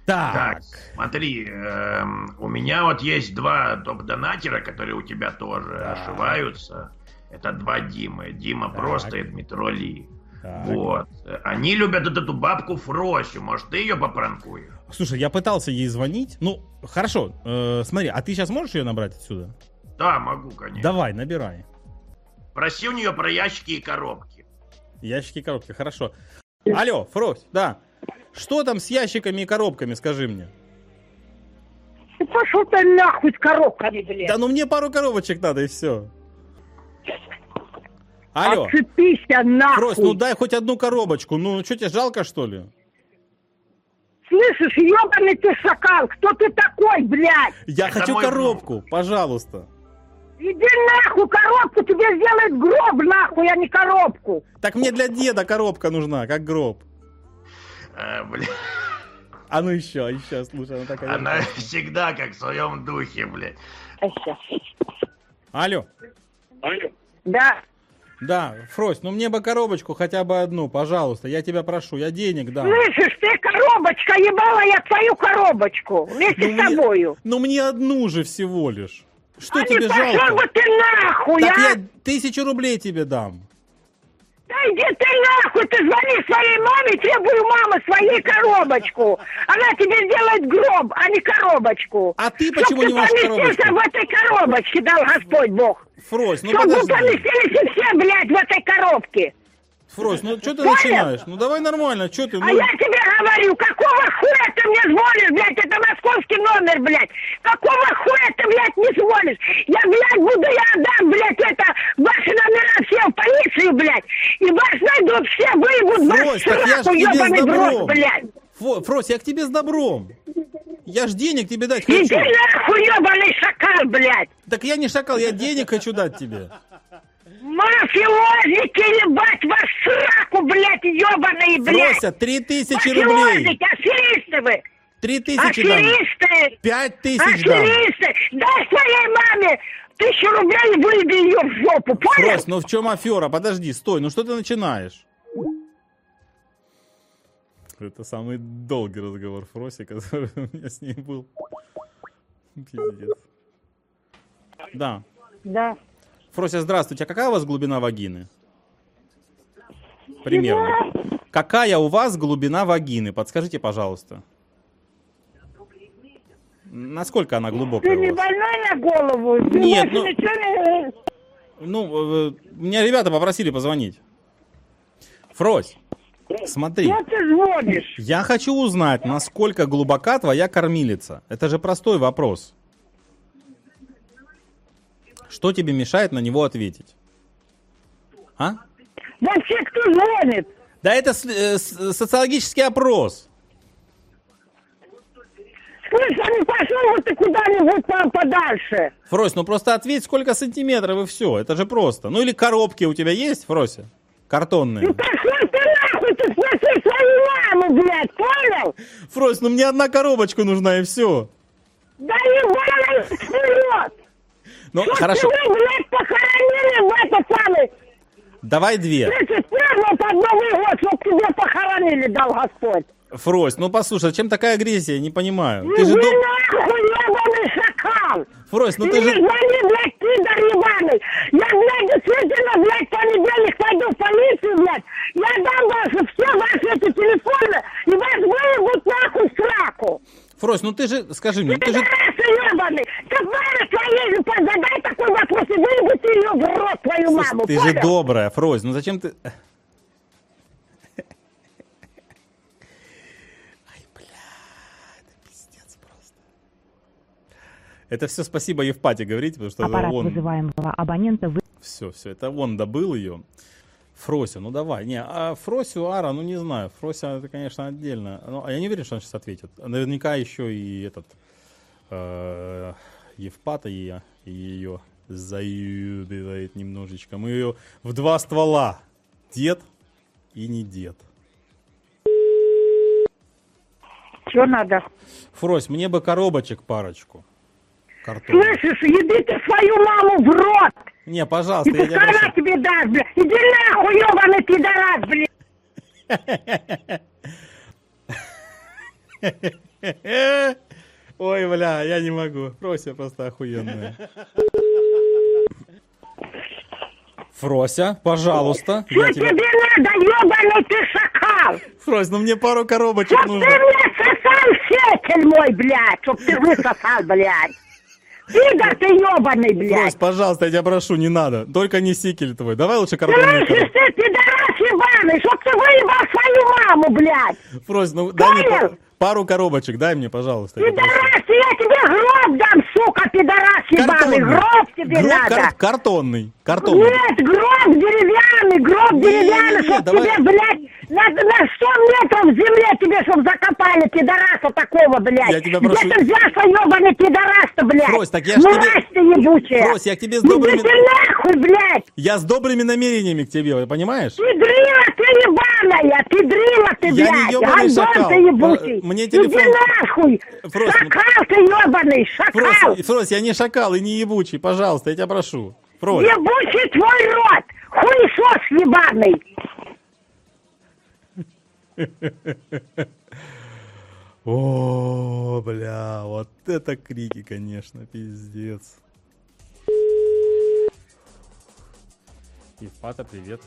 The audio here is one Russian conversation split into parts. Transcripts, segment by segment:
Так. Смотри, у меня вот есть два топ-донатера, которые у тебя тоже ошиваются. Это два Димы. Дима Просто и Дмитро Ли. Вот. Они любят вот эту бабку Фросю. Может, ты ее попранкуешь? Слушай, я пытался ей звонить. Ну, хорошо. Смотри, а ты сейчас можешь ее набрать отсюда? Да, могу, конечно. Давай, набирай. Проси у нее про ящики и коробки. Ящики и коробки, хорошо. Алло, Фрось, да. Что там с ящиками и коробками, скажи мне? Ты пошел ты нахуй с коробками, блядь. Да ну мне пару коробочек надо и все. Алло. Отцепись нахуй. Фрось, ну дай хоть одну коробочку. Ну, что тебе жалко, что ли? Слышишь, ебаный ты шакал, кто ты такой, блядь? Я хочу коробку, пожалуйста. Иди нахуй, коробку тебе сделает гроб, нахуй, а не коробку. Так мне для деда коробка нужна, как гроб. Блядь. А ну еще, слушай, она такая... Она всегда как в своем духе, блядь. Алло. Да. Да, Фрось, ну мне бы коробочку хотя бы одну, пожалуйста, я тебя прошу, я денег дам. Слышишь, ты коробочка, ебала я твою коробочку вместе с тобою. Ну мне одну же всего лишь. Что а тебе не жалко? пошел бы ты нахуй, так а? я 1000 рублей тебе дам. Да иди ты нахуй, ты звони своей маме, требуй у мамы своей коробочку. Она тебе сделает гроб, а не коробочку. А ты почему не можешь коробочку? Чтоб в этой коробочке дал Господь Бог. Фрось, ну Чтоб подожди. вы поместились все, блядь, в этой коробке. Фрось, ну что ты начинаешь? Ну давай нормально, что ты? Ну... А я тебе говорю, какого хуя ты мне звонишь, блядь, это московский номер, блядь. Какого хуя ты, блядь, не звонишь? Я, блядь, я отдам, блядь, это, ваши номера все в полицию, блядь. И вас найдут все, выебут Фрось, вас так я ж сраку, тебе с ебаный добром. брод, блядь. Фрось, я к тебе с добром. Я ж денег тебе дать Иди хочу. нахуй, ебаный шакал, блядь. Так я не шакал, я денег хочу дать тебе. Мафиозники, ебать вас сраку, блядь, ебаные, блядь. Фрося, 3000 рублей. Мафиозники, аферисты вы. 3000 дам. Аферисты. 5000 дам. Аферисты. Дай своей маме 1000 рублей и выеби ее в жопу, понял? Фрось, ну в чем афера? Подожди, стой, ну что ты начинаешь? Это самый долгий разговор Фроси, который у меня с ней был. Пиздец. Да. Да. Фрося, здравствуйте. А какая у вас глубина вагины? Примерно. Какая у вас глубина вагины? Подскажите, пожалуйста. Насколько она глубокая Ты у не вас? больной на голову? Ты Нет, больше ничего не... Ну, меня ребята попросили позвонить. Фрось, смотри. Что ты звонишь? Я хочу узнать, насколько глубока твоя кормилица. Это же простой вопрос. Что тебе мешает на него ответить? А? Вообще кто звонит? Да это социологический опрос. Слышь, а не пошел вот ты куда-нибудь там подальше. Фрось, ну просто ответь, сколько сантиметров и все. Это же просто. Ну или коробки у тебя есть, Фрося? Картонные. Ну пошел ты нахуй, ты спроси свою маму, блядь, понял? Фрось, ну мне одна коробочка нужна и все. Да ебаный вперед! Ну Чтоб хорошо. тебя, блядь, похоронили в этот самый... Давай 2. 31-го под Новый год, чтоб тебя похоронили, дал Господь. Фрось, ну послушай, зачем такая агрессия? Не понимаю. Ну Ты же нахуй, ебаный шакал! Фрось, ну ты ты не же... звони, блядь, пидор ебаный! Я, блядь, действительно, блядь, в понедельник пойду в полицию, блядь! Я дам ваши, все ваши эти телефоны, и вас выебут нахуй в сраку! Фрось, ну ты же, скажи мне, ты же... ебаный! Товарищ твоей, задай такой вопрос, и выебут ее в рот, твою Слушай, маму, ты понял? же добрая, Фрось, ну зачем ты... Это все спасибо Евпате говорите, потому что аппарат он... вызываемого абонента... Все, это он добыл ее. Фрося, ну давай. Не, а Фросю, Ара, ну не знаю. Фрося, это, конечно, отдельно. Ну, а я не уверен, что он сейчас ответит. Наверняка еще и этот... Евпата ее заебивает немножечко. Мы ее в 2 ствола. Дед и не дед. Что надо? Фрось, мне бы коробочек парочку. Картон. Слышишь, еби ты свою маму в рот! Не, пожалуйста, И я тебя пускай прошу. она тебе даст, блядь! Иди нахуй, ебаный пидорас, блядь! Ой, бля, я не могу. Фрося просто охуенная. Фрося, пожалуйста. Что тебе надо, ебаный ты шакал? Фрось, ну мне пару коробочек Чтоб нужно. ты мне сосал сетель мой, блядь, чтоб ты высосал, блядь. Пидор ты ебаный, Фрось, блядь. пожалуйста, я тебя прошу, не надо. Только не сикель твой. Давай лучше картонную Слышишь коробку. ты, пидорас ебаный, чтоб ты выебал свою маму, блядь. Фрось, ну дай мне Понял? пару коробочек, дай мне, пожалуйста. я тебя прошу. Пидорас, я тебе гроб дам, сука, пидорас ебаный. Гроб тебе надо. Картонный. Картонный. Нет, гроб деревянный, чтоб давай. тебе, блядь, на 100 метров в земле тебе, чтоб закопали пидораса такого, блядь. Я тебя прошу. Где ты взялся, ебаный пидорас-то, блядь? Фрось, так я ж Мразь тебе- ты ебучая. Фрось, я к тебе с добрыми... Иди ты нахуй, блядь. Я с добрыми намерениями к тебе, понимаешь? Пидрила ты ебаная, пидрила ты, Я блядь. не ебаный Гандон шакал. ты ебучий. Мне телефон- Иди нахуй. Фрось, ну- Шакал ты ебаный, шакал. Фрось, я не шакал и не ебучий, пожалуйста, я тебя прошу. Фрось. Ебучий твой рот. Хуесос ебаный. О, бля, вот это крики, конечно, пиздец. Евпата, привет.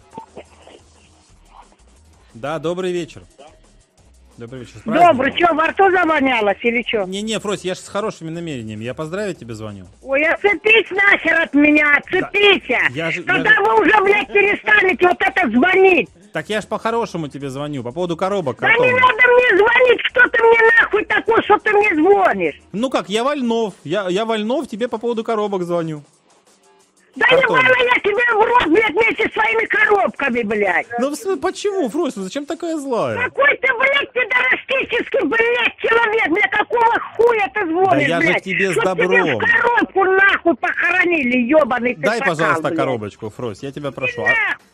Да, добрый вечер. Добрый вечер. С праздником. Добрый, что, во рту завонялось или что? Не-не, Фрось, я же с хорошими намерениями. Я поздравить тебе звоню. Ой, отцепись нахер от меня, отцепись! Тогда вы уже, блядь, перестанете вот это звонить! Так я ж по-хорошему тебе звоню, по поводу коробок Да не картонных. надо мне звонить, что ты мне нахуй такой, что ты мне звонишь? Ну как, я Вольнов. Я Вольнов, тебе по поводу коробок звоню. Да Картон. ебало я тебе в рот, блядь, вместе с своими коробками, блядь! Ну почему, Фрось, ну зачем такая злая? Какой ты, блядь, пидорастический, блядь, человек, блядь, какого хуя ты звонишь, Да я же блядь? к тебе с Чтоб добром. тебе в коробку нахуй похоронили, ебаный ты Дай, шакал, пожалуйста, блядь. коробочку, Фрось, я тебя прошу.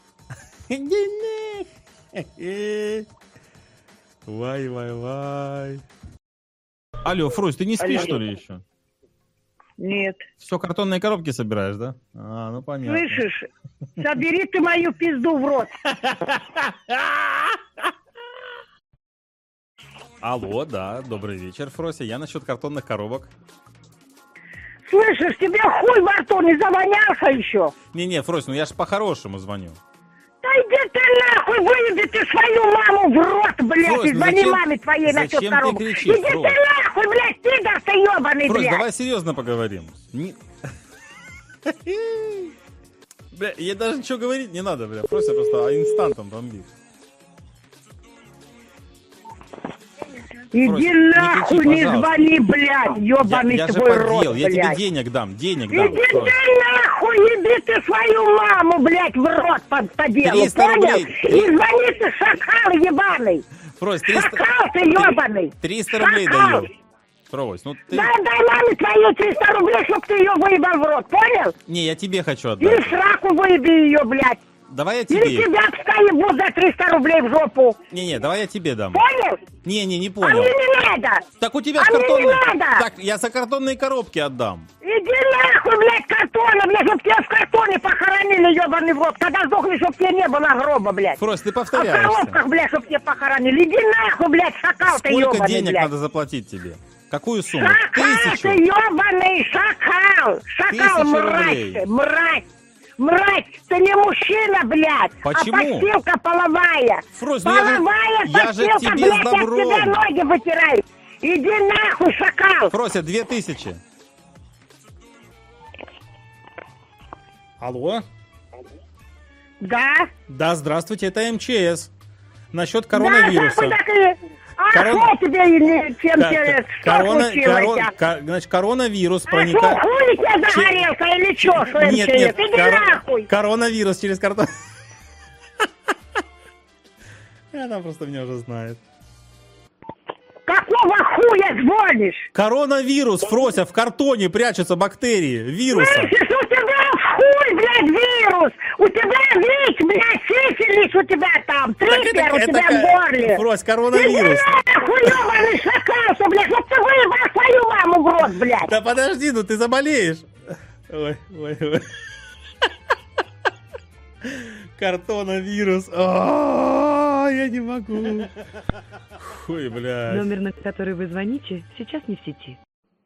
Вай. Алло, Фрось, ты не спишь, Алло. что ли, еще? Нет. Все, картонные коробки собираешь, да? А, ну понятно. Слышишь? Собери ты мою пизду в рот. Алло, да, добрый вечер, Фрося. Я насчет картонных коробок. Слышишь, тебе хуй во рту не завонялся еще? Не-не, Фрось, ну я ж по-хорошему звоню. Да иди ты нахуй, выеби ты свою маму в рот, блядь, Фрось, и ну звони зачем- маме твоей насчет зачем ты коробок. кричишь, Иди Фрось? ты нахуй, блядь, пидор ты ебаный, Фрось, блядь. давай серьезно поговорим. Бля, я даже ничего говорить не надо, бля. Фрося просто инстантом бомбит. Иди Фрось, не нахуй, кричи, не пожалуйста. звони, блядь, ебаный Я же твой подъел, рот, я тебе блядь. денег дам, денег дам. Иди Фрось. ты нахуй, еби ты свою маму, блядь, в рот по делу, 300 понял? рублей. И звони ты, шакал ебаный. Фрось, 300, Шакал ты ебаный. 300 рублей Шакал. даю. Фрось, ну ты... Дай маме твою 300 рублей, чтоб ты ее выебал в рот, понял? Не, я тебе хочу Или отдать. в сраку выеби ее, блядь. Давай я Или тебе. тебя обставим за 300 рублей в жопу. Не-не, давай я тебе дам. Понял? Не А понял. мне не надо. Так у тебя А ж мне не картонные... надо. Так, я за картонные коробки отдам. Иди нахуй, блядь, картона, блядь, чтоб тебя в картоне похоронили, ебаный в рот. Когда сдохнешь, чтоб тебе не было гроба, блядь. Фрось, ты А в повторяешься. коробках, блядь, чтоб тебя похоронили. Иди нахуй, блядь, шакал ты Сколько ебаный, денег блядь. надо заплатить тебе? Какую сумму? Шакал 1000? ты ебаный, шакал. Шакал, 1000 мразь рублей. ты, мразь. Мразь, ты не мужчина, блядь, Почему? а подстилка половая. Фрось, ну я же подстилка, тебе блядь, с я добром. тебя ноги вытираю. Иди нахуй, шакал. Фрося, 2000. Алло? Да? Да, здравствуйте, это МЧС. Насчет Да, коронавируса. так вы так и... А Корона- что тебе или чем тебе что случилось? Значит, коронавирус А что, проникает... хули тебя загорелся или что, что Нет, МЧС? нет, Иди нахуй. коронавирус через картон... Она просто меня уже знает. Какого хуя звонишь? Коронавирус, Фрося, в картоне прячутся бактерии, вируса. Слышишь, у тебя хуй, блядь, вирус! У тебя ВИЧ, блядь, сифилис у тебя там, трипер у тебя в горле! Фрось, Иди коронавирус. нахуй, ебаный шакал, блядь, чтоб ты выебал свою маму в рот, блядь! Да подожди, ну ты заболеешь. Ой. Картоновирус. я не могу. Ой, блядь. Номер, на который вы звоните, сейчас не в сети.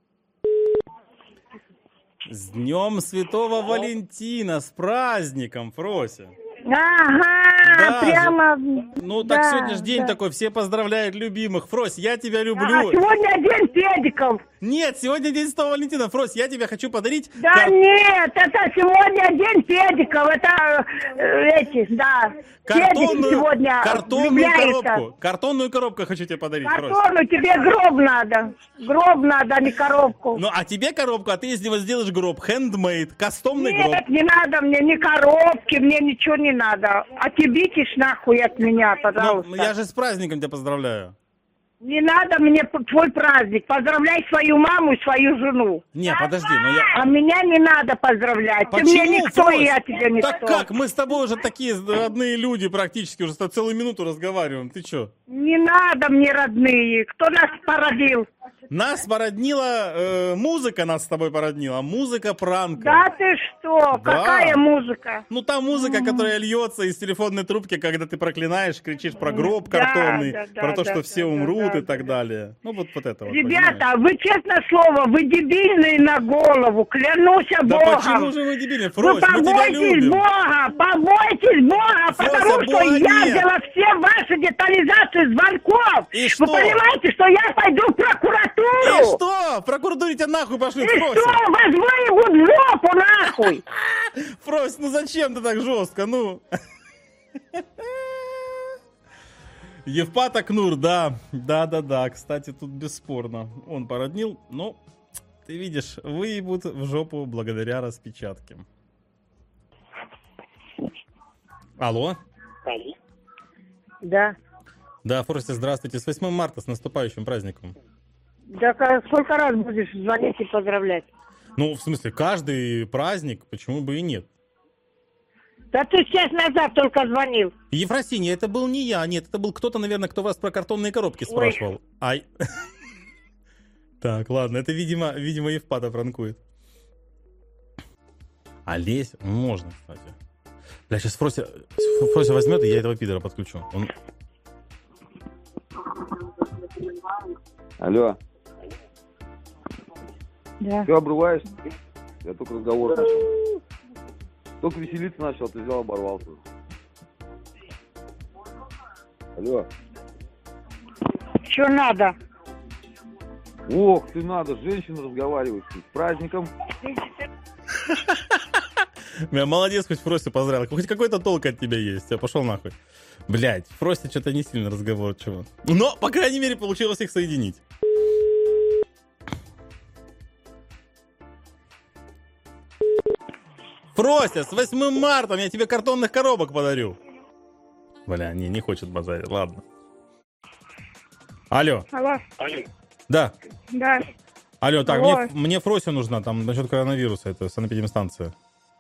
С Днем Святого Валентина, с праздником, Фрося. Ага, Да, прямо... Ну, так да, сегодня же день да. такой, все поздравляют любимых. Фрось, я тебя А люблю. сегодня день педиков. Нет, сегодня день Святого Валентина. Фрось, я тебе хочу подарить... Да нет, это сегодня день педиков. Это эти, да. Педики сегодня влюбляются. Картонную коробку хочу тебе подарить, Фрось. Картону тебе гроб надо. Гроб надо, а не коробку. Ну, а тебе коробку, а ты из него сделаешь гроб. Handmade, кастомный гроб. Нет, не надо мне ни коробки, мне ничего не надо. Отъебитесь нахуй от меня, пожалуйста. Ну, я же с праздником тебя поздравляю. Не надо мне твой праздник. Поздравляй свою маму и свою жену. Не, подожди, ну я... А меня не надо поздравлять. Почему, Ты мне никто, Фрось? и я тебе никто. Так как? Мы с тобой уже такие родные люди практически, уже целую минуту разговариваем. Ты чё? Не надо мне родные. Кто нас породил? Нас породнила, музыка нас с тобой породнила, музыка пранка. Да ты что? Да. Какая музыка? Ну, та музыка, которая льется из телефонной трубки, когда ты проклинаешь, кричишь про гроб Да, картонный, да, про то, да, что да, все да, умрут да, и так да. далее. Ну, вот это вот. Ребята, вы, честное слово, вы дебильные на голову. Клянусь да Богом. почему же мы дебильные? Вы Фрось, мы тебя побойтесь любим. побойтесь Бога, Фрося, потому что Бога я нет. взяла все ваши детализации звонков. И Вы что? понимаете, что я пойду в прокуратуру? И что? В прокуратуре тебя нахуй пошлют, И Фрося. что? Вас выебут в жопу нахуй. Фрось, ну зачем ты так жестко, ну? Евпаток Нур, да, кстати, тут бесспорно. Он породнил, но, ты видишь, выебут в жопу благодаря распечатке. Алло? Да. Да, Фрося, здравствуйте, с 8 марта, с наступающим праздником. Да сколько раз будешь звонить и поздравлять? Ну, в смысле, каждый праздник, почему бы и нет? Да ты час назад только звонил. Ефросинья, это был не я, нет, это был кто-то, наверное, кто вас про картонные коробки спрашивал. Ай. Так, ладно, это, видимо, Евпата пранкует. Олесь? Можно, кстати. Бля, сейчас Фрося возьмет, и я этого пидора подключу. Он... Алло. Да. Все, обрываешь? Я только разговор начал. Только веселиться начал, ты взял, оборвался. Алло. Что надо? Ох, ты надо, с женщиной разговаривать. С праздником. Бля, молодец, хоть Фрося поздравил. Хоть какой-то толк от тебя есть. Я пошел нахуй. Блять, Фрося что-то не сильно разговорчиво. Но, по крайней мере, получилось их соединить. Фрося, с 8 марта я тебе картонных коробок подарю. Бля, не хочет базарить, ладно. Алло. Алло. Да. Да. Алло, так, Алло. мне Фрося нужна, там, насчет коронавируса, это санэпидемстанция.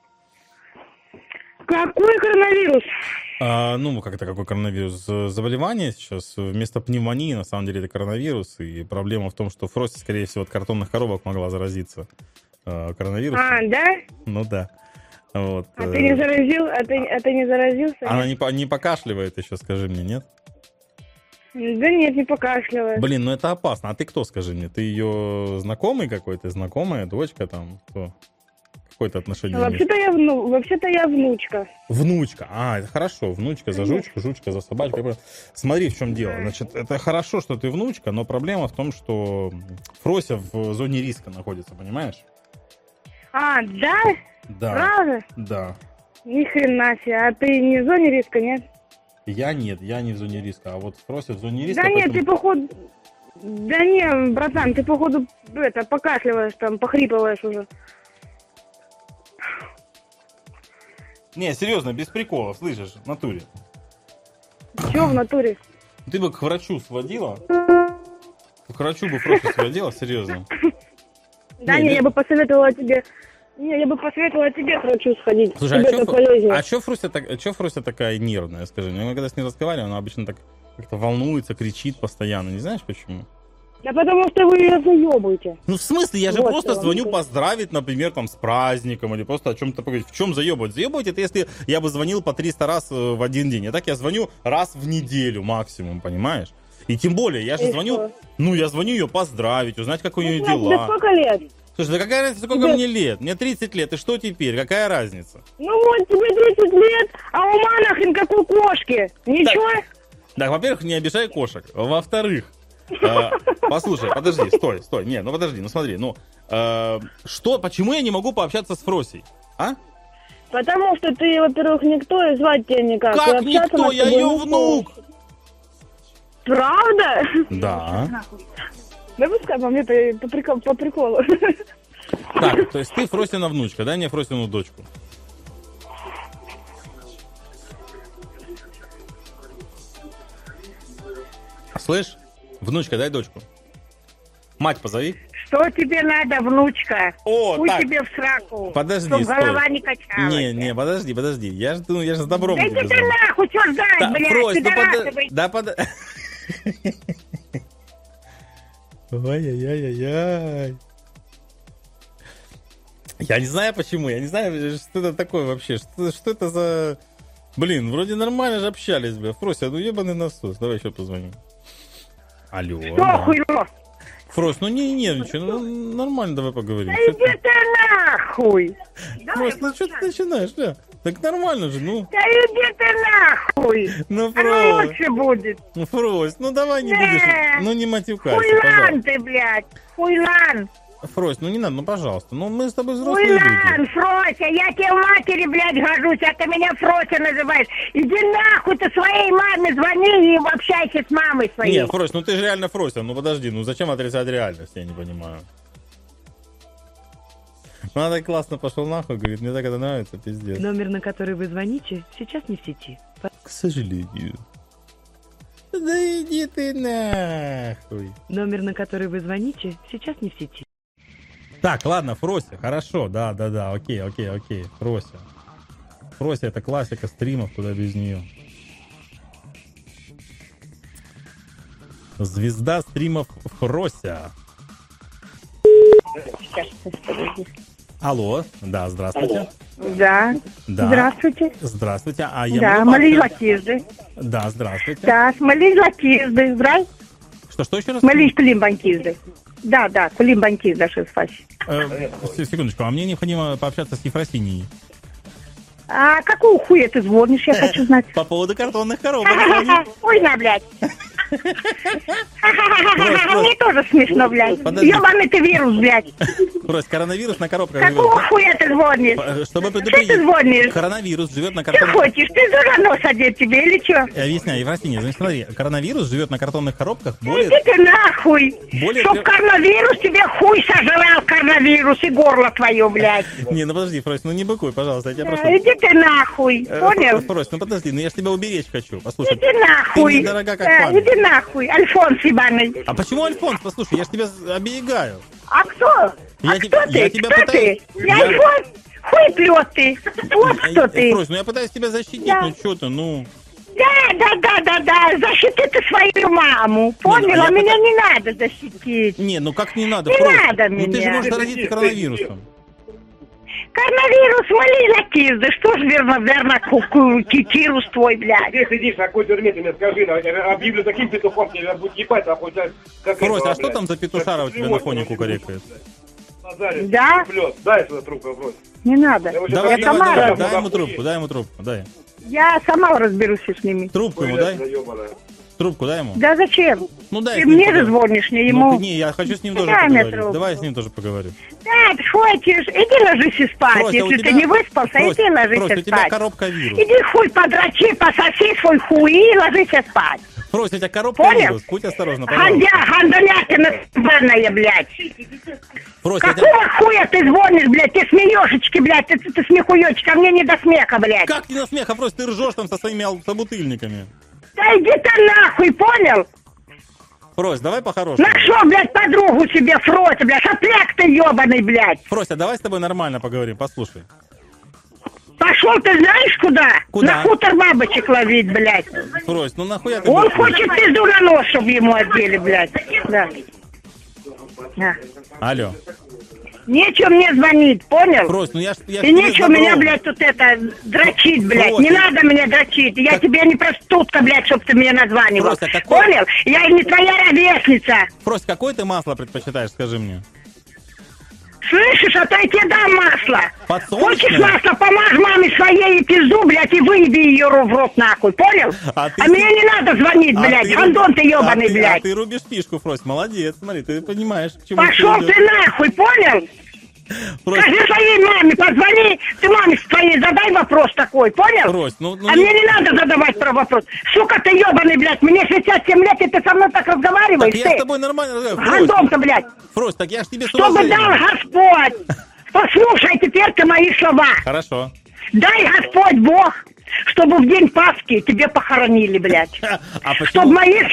Какой коронавирус? Ну, как это, какой коронавирус? Заболевание сейчас вместо пневмонии, на самом деле, это коронавирус. И проблема в том, что Фрося, скорее всего, от картонных коробок могла заразиться коронавирусом. А, да? Ну да. Вот. А ты не заразил? А ты не заразился? Она не покашливает еще, скажи мне, нет? Да нет, не покашливает. Блин, ну это опасно. А ты кто, скажи мне? Ты ее знакомый какой-то? Знакомая, дочка там? Кто? Какое-то отношение имеет? Вообще-то я внучка. Внучка. А, это хорошо. Внучка за жучку, жучка за собачку. Смотри, в чем дело. Значит, это хорошо, что ты внучка, но проблема в том, что Фрося в зоне риска находится, понимаешь? А, да? Да. Правда? Да. Ни хрена себе. А ты не в зоне риска, нет? Я не в зоне риска, а вот Фрося в зоне риска. Да нет, поэтому... ты походу... Да не, братан, ты походу покашливаешь там, похрипываешь уже. Не, серьезно, без приколов, слышишь, в натуре. Чё в натуре? Ты бы к врачу сводила? К врачу бы Фросю сводила, серьезно. Да не, я бы посоветовала тебе... Не, я бы посоветовала тебе к врачу сходить. Слушай, тебе это полезнее. а чё Фрося такая нервная, скажи? Мы когда с ней разговариваем, она обычно так как-то волнуется, кричит постоянно. Не знаешь почему? Да потому что вы ее заебываете. Ну, в смысле, я же Вот просто что. звоню поздравить, например, там, с праздником, или просто о чем-то поговорить. В чем заебывать? Заебывать это если я бы звонил по 300 раз в один день. А так я звоню раз в неделю максимум, понимаешь? И тем более, я же И звоню, что? ну, я звоню ее поздравить, узнать, как у нее Тебе дела. сколько лет? Слушай, да какая разница, сколько Тебе- мне лет? Мне 30 лет, и что теперь? Какая разница? Ну вот тебе 30 лет, а ума нахрен как у кошки. Ничего? Так, во-первых, не обижай кошек. Во-вторых, послушай, подожди, стой. Не, ну подожди, ну смотри, ну, почему я не могу пообщаться с Фросей? А? Потому что ты, во-первых, никто, и звать тебя никак. И Как общаться никто? мы с Я тобой ее не внук! Правда? Да. Да пускай по мне по приколу. Так, то есть ты Фросина внучка, дай мне Фросину дочку. Слышь, внучка, дай дочку. Мать позови. Что тебе надо, внучка? О, Хуй так. тебе в сраку. Подожди, Чтоб стой. голова не качалась. Не, подожди. Я же с добром Да тебе иди ты звоню. нахуй, что ждать, Да, блядь, Фрось, ну пидорасы, блядь. да Ай-яй-яй-яй-яй. Я не знаю почему, я не знаю, что это такое вообще. Что это за... Блин, вроде нормально же общались, бля. Фрося, ну ебаный насос. Давай еще позвоним. Алло. Что да. хуйло? Фрось, ну не нервничай, ну нормально давай поговорим. Да Чё иди ты- ты нахуй. Фрось, ну что ты начинаешь, бля? Так нормально же, ну. Да иди ты нахуй. Ну, А Фрось. лучше будет. Ну, Фрось, ну давай не Да. будешь. Ну не матюкайся, Хуйлан пожалуйста. ты, блядь. Хуйлан. Фрось, ну не надо, ну пожалуйста. Ну мы с тобой взрослые люди. Хуйлан, Фрося, я тебе в матери, блядь, гожусь, а ты меня Фрося называешь. Иди нахуй, ты своей маме звони и общайся с мамой своей. Нет, Фрось, ну ты же реально Фрося. Ну подожди, ну зачем отрицать реальность, я не понимаю. Ну она так классно пошел нахуй, говорит, мне так это нравится, пиздец. Номер, на который вы звоните, сейчас не в сети. К сожалению. Да иди ты нахуй. Номер, на который вы звоните, сейчас не в сети. Так, ладно, Фрося, хорошо, да, окей, Фрося. Фрося это классика стримов, куда без нее. Звезда стримов Фрося. Алло, да, здравствуйте. Да. Да. Здравствуйте. Здравствуйте, а я Да, могу молись пообщаться? латижды. Да, здравствуйте. Да, молись латижды. Здрай. Что еще раз? Молись кулим банкизды. Да, кулим банкизды, что спать. Секундочку, а мне необходимо пообщаться с Ефросиньей. А какого хуя ты звонишь, я хочу знать. По поводу картонных коробок. звоню. Ой, на, блядь. Мне тоже смешно, блядь. Подожди. Ёбаный ты вирус, блядь. Брось, коронавирус на коробках Какого живет. хуя ты звонишь? Чтобы Что ты предупредить, звонишь? коронавирус живет на Что картонных... хочешь? Ты дуранос одет тебе или что? Я объясняю, Ефросинья, значит, смотри, коронавирус живет на картонных коробках более... Иди ты нахуй. Более Чтоб трех- коронавирус тебе хуй сожрал, коронавирус, и горло твое, блядь. Не, ну подожди, Фрось, ну не быкуй, пожалуйста, я тебя прошу. Иди ты нахуй, понял? Фрось, ну подожди, ну я ж тебя уберечь хочу. Послушай, Иди нахуй. ты мне дорога как память. Иди нахуй, Альфонс ебаный. А почему Альфонс? Послушай, я ж тебя оберегаю. А кто? Я А те- кто я ты? тебя Кто пытаюсь- ты? Я Альфонс? Хуй плет ты. Вот кто ты. Фрось, ну я пытаюсь тебя защитить, Да. ну что ты, ну... Да. Защити ты свою маму. Понял? я А меня не надо защитить. Не, ну как не надо, Не Фрось? надо Ну ты же меня. можешь заразиться коронавирусом. Коронавирус, моли латизды. Что ж верно, кирус твой, блядь. Ты сидишь на какой тюрьме, ты мне скажи, объявлю таким петухом, тебя будет ебать, а хоть как Фрось, этого, а что блядь. там за петушара у тебя на фоне кукарекает? Назарин, Да? плёт. Дай сюда трубку, брось. Не надо. Я его щас Давай, объявлю, давай, сама дай ему охуеть. трубку, дай. Я сама разберусь с ними. Трубку ему Блядь, дай, заёбаная. трубку дай ему. Да зачем? Ну дай Ты с ним мне же поговорю. звонишь, не ему. Ну, не, я хочу с ним тоже Дай мне поговорить. трубку. Давай с ним тоже поговорю. Да, ты хочешь? Иди ложись и спать. Фрось, а у Если тебя- ты не выспался, Фрось, иди ложись Фрось, и у тебя спать. коробка вирус. Иди хуй подрачи, пососи свой хуй и ложись и спать. Фрось, у тебя коробка Понял? вирус. Будь осторожна, пожалуйста. Гандалятина ебаная, блядь. Фрось, я тебя... Какого хуя ты звонишь, блядь? Ты смеешечки, блядь, ты смехуёчек, а мне не до смеха, блядь. Как не на смех, а Фрось, ты ржешь там со своими собутыльниками. Да иди ты нахуй, понял? Фрось, давай по-хорошему. Нашел, блядь, подругу себе, Фрося, блядь, сопляк ты ебаный, блядь. Фрося, давай с тобой нормально поговорим, послушай. Пошел ты знаешь куда? Куда? На хутор бабочек ловить, блядь. Фрось, ну нахуя ты... Он будешь- хочет пизду на нос, чтобы ему отдели, блядь. Да. Алло. Нечего мне звонить, понял? Фрось, ну я И нечего меня, блядь, тут это, дрочить, блядь. Фрось, Не надо меня дрочить. Я тебе не проститутка, блядь, чтоб ты мне названивал. Фрось, а какой... Понял? Я не твоя ровесница. Фрось, какое ты масло предпочитаешь, скажи мне? Слышишь, а то я тебе дам масло. Подсолнечное? Хочешь масло, помажь маме своей и пизду, блядь, и выеби ее в рот нахуй, понял? А мне не надо звонить, блядь, гандон ты ебаный, блядь. А ты рубишь фишку, Фрось, молодец, смотри, ты понимаешь, к чему пошел ты нахуй, понял? Фрось. Скажи своей маме, позвони, ты маме своей задай вопрос такой, понял? Фрось, ну а мне не надо задавать про вопрос. Сука ты ебаный, блядь, мне 67 лет, и ты со мной так разговариваешь, так я с тобой нормально разговариваю. Гандон-то, блядь. Фрось, так я ж тебе с Чтобы дал Господь. Послушай теперь-ка мои слова. Хорошо. Дай Господь Бог, чтобы в день Пасхи тебе похоронили, блядь. Чтобы мои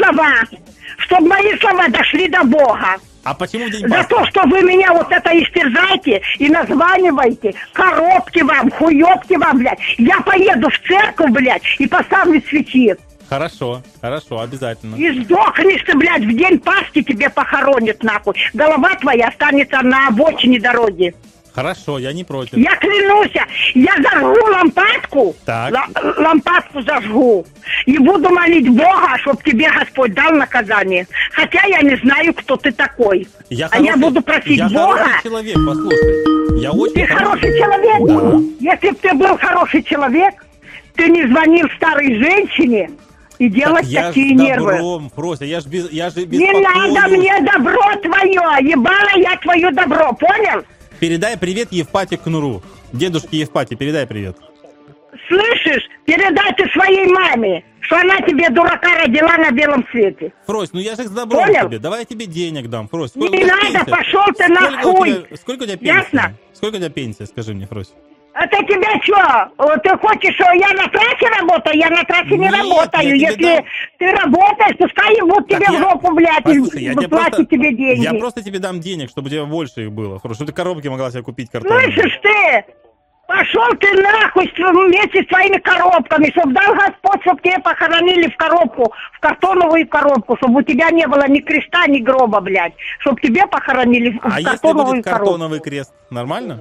слова дошли до Бога. А почему в день За Пасхи? то, что вы меня вот это истерзаете и названиваете, коробки вам, хуёбки вам, блядь. Я поеду в церковь, блядь, и поставлю свечи. Хорошо, обязательно. И сдохнешь ты, блядь, в день Пасхи тебе похоронят, нахуй. Голова твоя останется на обочине дороги. Хорошо, я не против. Я клянусь, я зажгу лампадку, лампадку зажгу, и буду молить Бога, чтобы тебе Господь дал наказание. Хотя я не знаю, кто ты такой. Я буду просить Бога. Я хороший человек, послушай. Я очень Ты хороший человек? Да. Если бы ты был хороший человек, ты не звонил старой женщине и делать так такие я нервы. Добром, Фрося, я ж без Не надо мне добро твое, ебала я твое добро, понял? Передай привет Евпатию Кнуру. Дедушке Евпатии, передай привет. Слышишь? Передай ты своей маме, что она тебе дурака родила на белом свете. Фрось, ну я же с добром тебе. Давай я тебе денег дам, Фрось. Не надо, пошел ты нахуй. Сколько у тебя пенсия? Ясно? Сколько у тебя пенсия, скажи мне, Фрось? Это тебя что? Ты хочешь, что я на трассе работаю? Я на трассе не работаю. Если ты работаешь, пускай ебут тебе в жопу, блядь, и выплатят тебе деньги. Я просто тебе дам денег, чтобы у тебя больше их было. Чтобы ты коробки могла себе купить картонные. Слышишь ты? Пошел ты нахуй вместе с твоими коробками, чтобы дал Господь, чтобы тебе похоронили в коробку, в картоновую коробку, чтобы у тебя не было ни креста, ни гроба, блядь. Чтобы тебе похоронили в картоновую коробку. А если будет картоновый крест, нормально?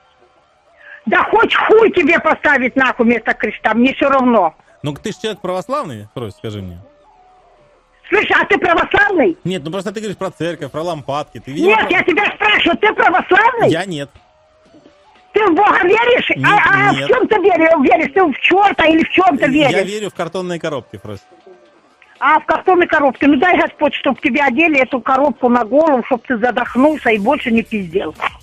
Да хоть хуй тебе поставить нахуй вместо креста, мне все равно. Ну ты же человек православный, Фрось, скажи мне. Слышь, а ты православный? Нет, ну просто ты говоришь про церковь, про лампадки. Ты, видимо, нет, я тебя спрашиваю, ты православный? Я нет. Ты в Бога веришь? Нет, а в чем ты веришь? Ты в черта или в чем ты веришь? Я верю в картонные коробки, Фрось. А, в картонной коробке. Ну дай Господь, чтобы тебе одели эту коробку на голову, чтобы ты задохнулся и больше не пиздел.